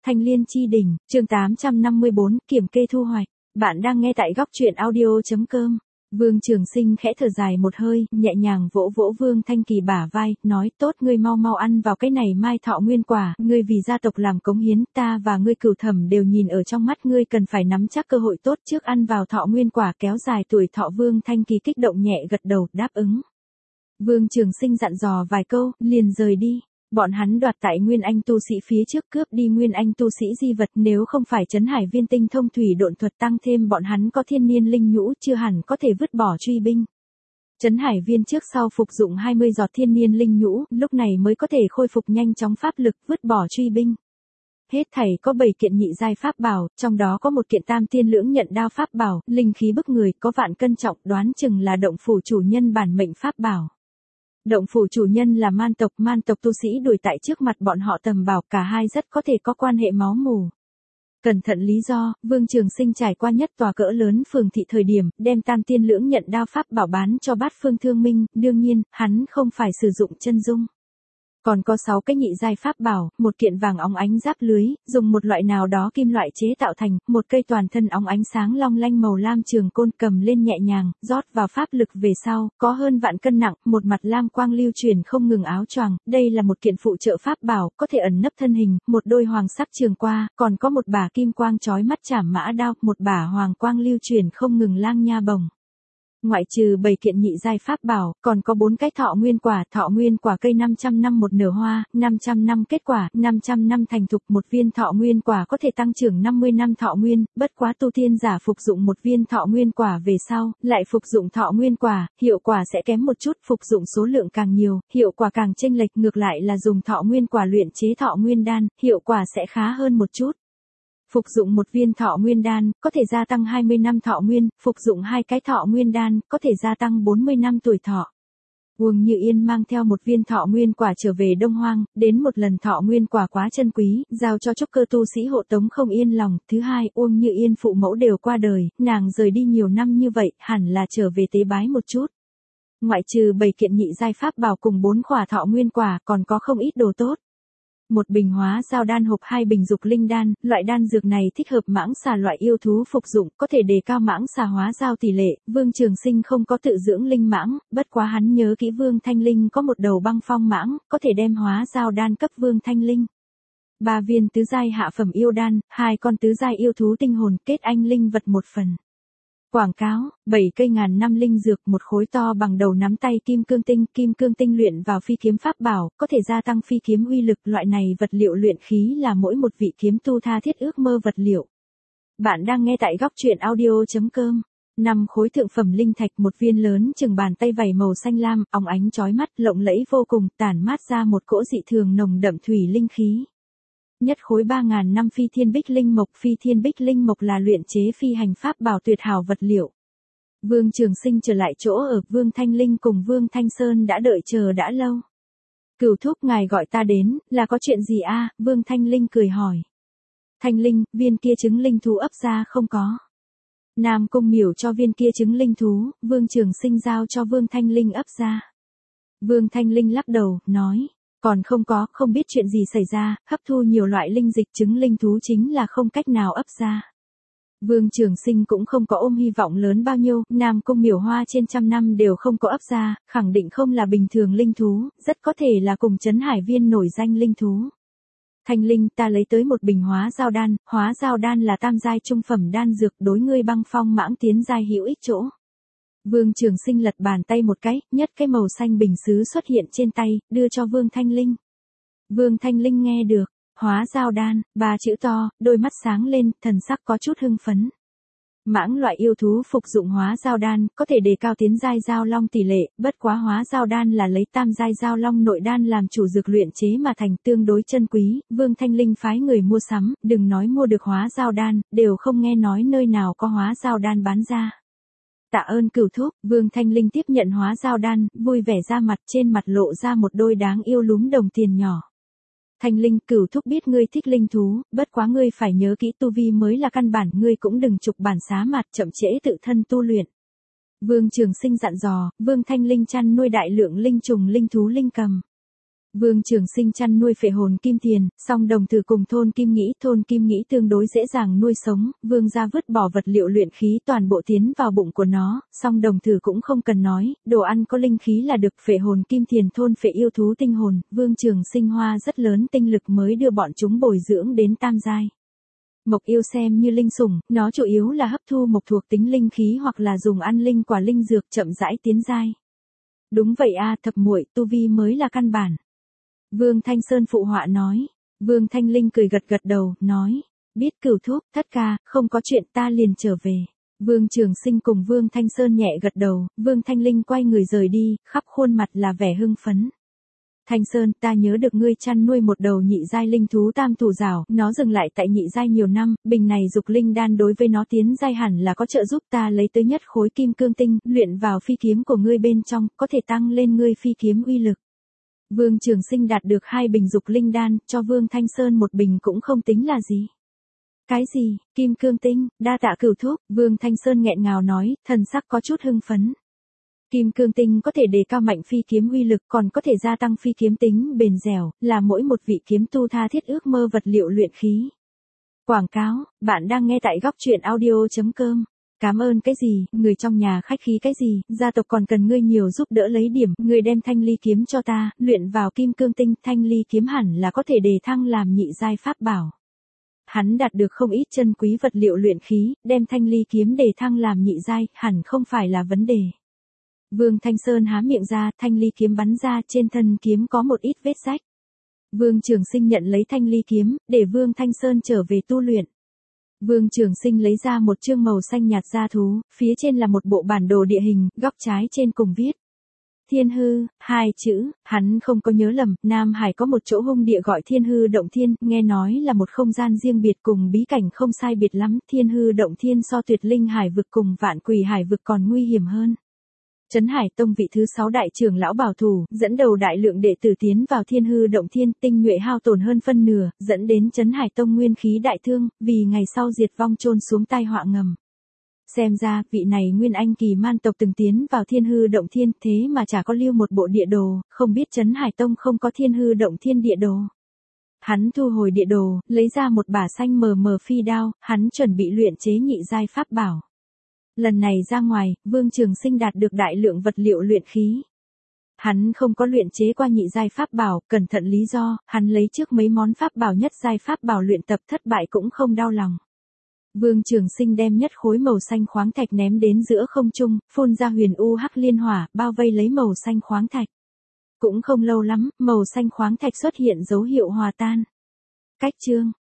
Thanh Liên Chi Đỉnh, chương 854, kiểm kê thu hoạch. Bạn đang nghe tại góc truyện audio.com. Vương Trường Sinh khẽ thở dài một hơi, nhẹ nhàng vỗ vỗ Vương Thanh Kỳ bả vai, nói tốt ngươi mau mau ăn vào cái này mai thọ nguyên quả, ngươi vì gia tộc làm cống hiến, ta và ngươi Cửu Thẩm đều nhìn ở trong mắt ngươi cần phải nắm chắc cơ hội tốt trước ăn vào thọ nguyên quả kéo dài tuổi thọ. Vương Thanh Kỳ kích động nhẹ gật đầu, đáp ứng. Vương Trường Sinh dặn dò vài câu, liền rời đi. Bọn hắn đoạt tại Nguyên Anh tu sĩ phía trước cướp đi Nguyên Anh tu sĩ di vật, nếu không phải Trấn Hải Viên tinh thông thủy độn thuật tăng thêm bọn hắn có thiên niên linh nhũ chưa hẳn có thể vứt bỏ truy binh. Trấn Hải Viên trước sau phục dụng 20 giọt thiên niên linh nhũ, lúc này mới có thể khôi phục nhanh chóng pháp lực vứt bỏ truy binh. Hết thảy có 7 kiện nhị giai pháp bảo, trong đó có một kiện tam tiên lưỡng nhận đao pháp bảo, linh khí bức người, có vạn cân trọng, đoán chừng là động phủ chủ nhân bản mệnh pháp bảo. Động phủ chủ nhân là man tộc tu sĩ đuổi tại trước mặt bọn họ tầm bảo, cả hai rất có thể có quan hệ máu mủ. Cẩn thận lý do, Vương Trường Sinh trải qua nhất tòa cỡ lớn phường thị thời điểm, đem tam tiên lưỡng nhận đao pháp bảo bán cho Bát Phương Thương Minh, đương nhiên, hắn không phải sử dụng chân dung. Còn có 6 cái nhị giai pháp bảo, một kiện vàng óng ánh giáp lưới, dùng một loại nào đó kim loại chế tạo thành, một cây toàn thân óng ánh sáng long lanh màu lam trường côn cầm lên nhẹ nhàng, rót vào pháp lực về sau, có hơn vạn cân nặng, một mặt lam quang lưu truyền không ngừng áo choàng, đây là một kiện phụ trợ pháp bảo, có thể ẩn nấp thân hình, một đôi hoàng sắc trường qua, còn có một bả kim quang chói mắt chảm mã đao, một bả hoàng quang lưu truyền không ngừng lang nha bồng. Ngoại trừ 7 kiện nhị giai pháp bảo, còn có 4 cái thọ nguyên quả cây 500 năm một nở hoa, 500 năm kết quả, 500 năm thành thục. Một viên thọ nguyên quả có thể tăng trưởng 50 năm thọ nguyên, bất quá tu tiên giả phục dụng một viên thọ nguyên quả về sau, lại phục dụng thọ nguyên quả, hiệu quả sẽ kém một chút, phục dụng số lượng càng nhiều, hiệu quả càng chênh lệch, ngược lại là dùng thọ nguyên quả luyện chế thọ nguyên đan, hiệu quả sẽ khá hơn một chút. Phục dụng một viên thọ nguyên đan, có thể gia tăng 20 năm thọ nguyên, phục dụng 2 cái thọ nguyên đan, có thể gia tăng 40 năm tuổi thọ. Uông Như Yên mang theo một viên thọ nguyên quả trở về Đông Hoang, đến một lần thọ nguyên quả quá chân quý, giao cho trúc cơ tu sĩ hộ tống không yên lòng. Thứ hai, Uông Như Yên phụ mẫu đều qua đời, nàng rời đi nhiều năm như vậy, hẳn là trở về tế bái một chút. Ngoại trừ 7 kiện nhị giai pháp bảo cùng 4 khỏa thọ nguyên quả, còn có không ít đồ tốt. Một bình hóa giao đan hộp, 2 bình dục linh đan, loại đan dược này thích hợp mãng xà loại yêu thú phục dụng, có thể đề cao mãng xà hóa giao tỷ lệ. Vương Trường Sinh không có tự dưỡng linh mãng, bất quá hắn nhớ kỹ Vương Thanh Linh có một đầu băng phong mãng, có thể đem hóa giao đan cấp Vương Thanh Linh. 3 viên tứ giai hạ phẩm yêu đan, 2 con tứ giai yêu thú tinh hồn, kết anh linh vật một phần. Quảng cáo, 7 cây ngàn năm linh dược, một khối to bằng đầu nắm tay kim cương tinh luyện vào phi kiếm pháp bảo, có thể gia tăng phi kiếm uy lực. Loại này vật liệu luyện khí là mỗi một vị kiếm tu tha thiết ước mơ vật liệu. Bạn đang nghe tại góc truyện audio.com. 5 khối thượng phẩm linh thạch, một viên lớn chừng bàn tay vảy màu xanh lam, óng ánh chói mắt, lộng lẫy vô cùng, tản mát ra một cỗ dị thường nồng đậm thủy linh khí. Nhất khối 3.000 năm phi thiên bích linh mộc là luyện chế phi hành pháp bảo tuyệt hảo vật liệu. Vương Trường Sinh trở lại chỗ ở, Vương Thanh Linh cùng Vương Thanh Sơn đã đợi chờ đã lâu. Cửu thúc, ngài gọi ta đến, là có chuyện gì a? Vương Thanh Linh cười hỏi. Thanh Linh, viên kia trứng linh thú ấp ra không có. Nam Cung Miểu cho viên kia trứng linh thú, Vương Trường Sinh giao cho Vương Thanh Linh ấp ra. Vương Thanh Linh lắc đầu, nói. Còn không có, không biết chuyện gì xảy ra, hấp thu nhiều loại linh dịch, trứng linh thú chính là không cách nào ấp ra. Vương Trường Sinh cũng không có ôm hy vọng lớn bao nhiêu, Nam Cung Miểu hoa trên trăm năm đều không có ấp ra, khẳng định không là bình thường linh thú, rất có thể là cùng Trấn Hải Viên nổi danh linh thú. Thanh Linh, ta lấy tới một bình hóa giao đan là tam giai trung phẩm đan dược, đối ngươi băng phong mãng tiến giai hữu ích chỗ. Vương Trường Sinh lật bàn tay một cái, nhất cái màu xanh bình sứ xuất hiện trên tay, đưa cho Vương Thanh Linh. Vương Thanh Linh nghe được, hóa giao đan, 3 chữ to, đôi mắt sáng lên, thần sắc có chút hưng phấn. Mãng loại yêu thú phục dụng hóa giao đan, có thể đề cao tiến giai giao long tỷ lệ, bất quá hóa giao đan là lấy tam giai giao long nội đan làm chủ dược luyện chế mà thành, tương đối chân quý. Vương Thanh Linh phái người mua sắm, đừng nói mua được hóa giao đan, đều không nghe nói nơi nào có hóa giao đan bán ra. Tạ ơn cửu thúc. Vương Thanh Linh tiếp nhận hóa giao đan, vui vẻ ra mặt, trên mặt lộ ra một đôi đáng yêu lúm đồng tiền nhỏ. Thanh Linh, cửu thúc biết ngươi thích linh thú, bất quá ngươi phải nhớ kỹ tu vi mới là căn bản, ngươi cũng đừng trục bản xá mặt, chậm trễ tự thân tu luyện. Vương Trường Sinh dặn dò. Vương Thanh Linh chăn nuôi đại lượng linh trùng, linh thú, linh cầm. Vương Trường Sinh chăn nuôi phệ hồn kim tiền, song đồng tử cùng thôn kim nghĩ tương đối dễ dàng nuôi sống, vương gia vứt bỏ vật liệu luyện khí toàn bộ tiến vào bụng của nó, song đồng tử cũng không cần nói, đồ ăn có linh khí là được. Phệ hồn kim tiền thôn phệ yêu thú tinh hồn, Vương Trường Sinh hoa rất lớn tinh lực mới đưa bọn chúng bồi dưỡng đến tam giai. Mộc yêu xem như linh sủng, nó chủ yếu là hấp thu mộc thuộc tính linh khí hoặc là dùng ăn linh quả linh dược chậm rãi tiến giai. Đúng vậy a, thập muội, tu vi mới là căn bản. Vương Thanh Sơn phụ họa nói. Vương Thanh Linh cười gật gật đầu, nói. Biết Cửu thúc, thất ca, không có chuyện ta liền trở về. Vương Trường Sinh cùng Vương Thanh Sơn nhẹ gật đầu, Vương Thanh Linh quay người rời đi, khắp khuôn mặt là vẻ hưng phấn. Thanh Sơn, ta nhớ được ngươi chăn nuôi một đầu nhị giai linh thú tam thủ rào, nó dừng lại tại nhị giai nhiều năm, bình này dục linh đan đối với nó tiến giai hẳn là có trợ giúp. Ta lấy tới nhất khối kim cương tinh, luyện vào phi kiếm của ngươi bên trong, có thể tăng lên ngươi phi kiếm uy lực. Vương Trường Sinh đạt được 2 bình dục linh đan, cho Vương Thanh Sơn một bình cũng không tính là gì. Cái gì, kim cương tinh, đa tạ Cửu thúc, Vương Thanh Sơn nghẹn ngào nói, thần sắc có chút hưng phấn. Kim cương tinh có thể đề cao mạnh phi kiếm uy lực, còn có thể gia tăng phi kiếm tính bền dẻo, là mỗi một vị kiếm tu tha thiết ước mơ vật liệu luyện khí. Quảng cáo, bạn đang nghe tại góc truyện audio.com. Cảm ơn cái gì, người trong nhà khách khí cái gì, gia tộc còn cần ngươi nhiều giúp đỡ lấy điểm, ngươi đem thanh ly kiếm cho ta, luyện vào kim cương tinh, thanh ly kiếm hẳn là có thể đề thăng làm nhị giai pháp bảo. Hắn đạt được không ít chân quý vật liệu luyện khí, đem thanh ly kiếm đề thăng làm nhị giai, hẳn không phải là vấn đề. Vương Thanh Sơn há miệng ra, thanh ly kiếm bắn ra, trên thân kiếm có một ít vết rách. Vương Trường Sinh nhận lấy thanh ly kiếm, để Vương Thanh Sơn trở về tu luyện. Vương Trường Sinh lấy ra một chương màu xanh nhạt da thú, phía trên là một bộ bản đồ địa hình, góc trái trên cùng viết. Thiên hư, 2 chữ, hắn không có nhớ lầm, Nam Hải có một chỗ hung địa gọi Thiên hư động thiên, nghe nói là một không gian riêng biệt cùng bí cảnh không sai biệt lắm, Thiên hư động thiên so tuyệt linh hải vực cùng vạn quỷ hải vực còn nguy hiểm hơn. Trấn Hải Tông vị thứ 6 đại trưởng lão bảo thủ, dẫn đầu đại lượng đệ tử tiến vào Thiên hư động thiên, tinh nhuệ hao tổn hơn phân nửa, dẫn đến Trấn Hải Tông nguyên khí đại thương, vì ngày sau diệt vong chôn xuống tai họa ngầm. Xem ra, vị này nguyên anh kỳ man tộc từng tiến vào Thiên hư động thiên, thế mà chả có lưu một bộ địa đồ, không biết Trấn Hải Tông không có Thiên hư động thiên địa đồ. Hắn thu hồi địa đồ, lấy ra một bả xanh mờ mờ phi đao, hắn chuẩn bị luyện chế nhị giai pháp bảo. Lần này ra ngoài, Vương Trường Sinh đạt được đại lượng vật liệu luyện khí. Hắn không có luyện chế qua nhị giai pháp bảo, cẩn thận lý do, hắn lấy trước mấy món pháp bảo nhất giai pháp bảo luyện tập thất bại cũng không đau lòng. Vương Trường Sinh đem nhất khối màu xanh khoáng thạch ném đến giữa không trung, phun ra huyền u hắc liên hỏa, bao vây lấy màu xanh khoáng thạch. Cũng không lâu lắm, màu xanh khoáng thạch xuất hiện dấu hiệu hòa tan. Cách chương